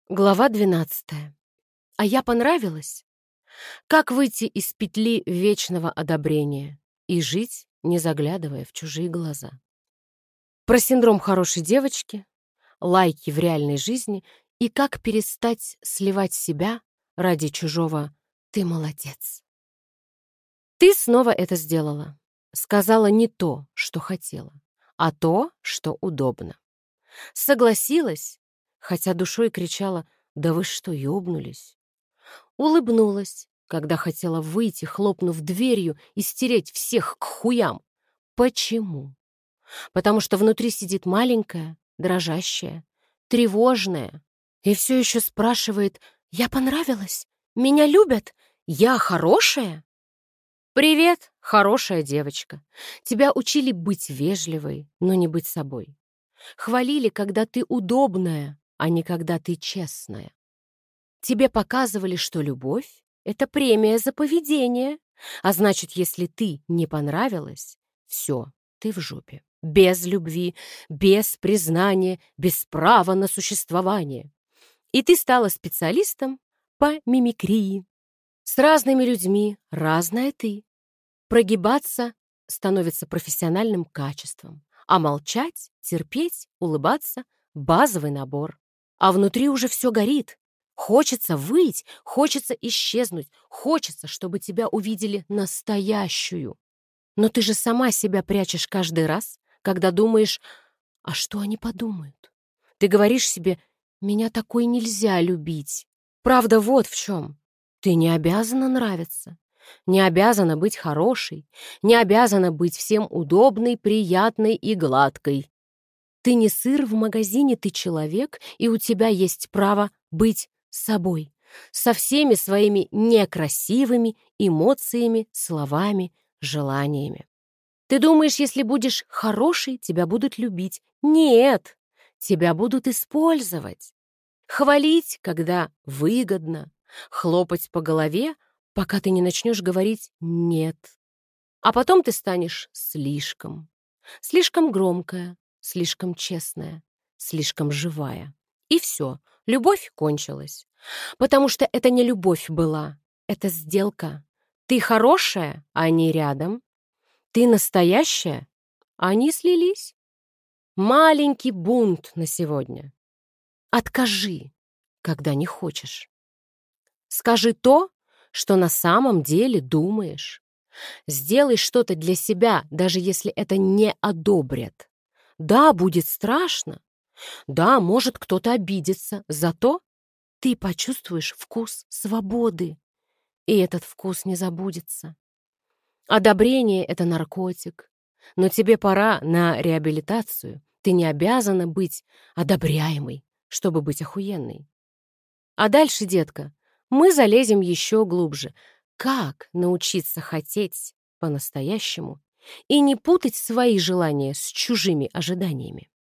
Глава 12. А я понравилась? Как выйти из петли вечного одобрения и жить, не заглядывая в чужие глаза? Про синдром хорошей девочки, лайки в реальной жизни и как перестать сливать себя ради чужого «ты молодец». Ты снова это сделала. Сказала не то, что хотела, а то, что удобно. Согласилась, хотя душой кричала: «Да вы что, ёбнулись?» Улыбнулась, когда хотела выйти, хлопнув дверью и стереть всех к хуям. Почему? Потому что внутри сидит маленькая, дрожащая, тревожная и все еще спрашивает: «Я понравилась? Меня любят? Я хорошая?» «Привет, хорошая девочка. Тебя учили быть вежливой, но не быть собой. Хвалили, когда ты удобная, а не когда ты честная. Тебе показывали, что любовь — это премия за поведение, а значит, если ты не понравилась, все, ты в жопе. Без любви, без признания, без права на существование. И ты стала специалистом по мимикрии. С разными людьми разная ты. Прогибаться становится профессиональным качеством, а молчать, терпеть, улыбаться — базовый набор. А внутри уже все горит. Хочется выть, хочется исчезнуть, хочется, чтобы тебя увидели настоящую. Но ты же сама себя прячешь каждый раз, когда думаешь: «А что они подумают?» Ты говоришь себе: «Меня такой нельзя любить». Правда вот в чем. Ты не обязана нравиться, не обязана быть хорошей, не обязана быть всем удобной, приятной и гладкой. Ты не сыр в магазине, ты человек, и у тебя есть право быть собой, со всеми своими некрасивыми эмоциями, словами, желаниями. Ты думаешь, если будешь хорошей, тебя будут любить? Нет, тебя будут использовать. Хвалить, когда выгодно, хлопать по голове, пока ты не начнешь говорить «нет». А потом ты станешь слишком громкая, слишком честная, слишком живая. И все, любовь кончилась. Потому что это не любовь была, это сделка. Ты хорошая, а они рядом. Ты настоящая, а они слились. Маленький бунт на сегодня. Откажи, когда не хочешь. Скажи то, что на самом деле думаешь. Сделай что-то для себя, даже если это не одобрят. Да, будет страшно. Да, может кто-то обидится. Зато ты почувствуешь вкус свободы. И этот вкус не забудется. Одобрение — это наркотик. Но тебе пора на реабилитацию. Ты не обязана быть одобряемой, чтобы быть охуенной. А дальше, детка, мы залезем еще глубже. Как научиться хотеть по-настоящему и не путать свои желания с чужими ожиданиями?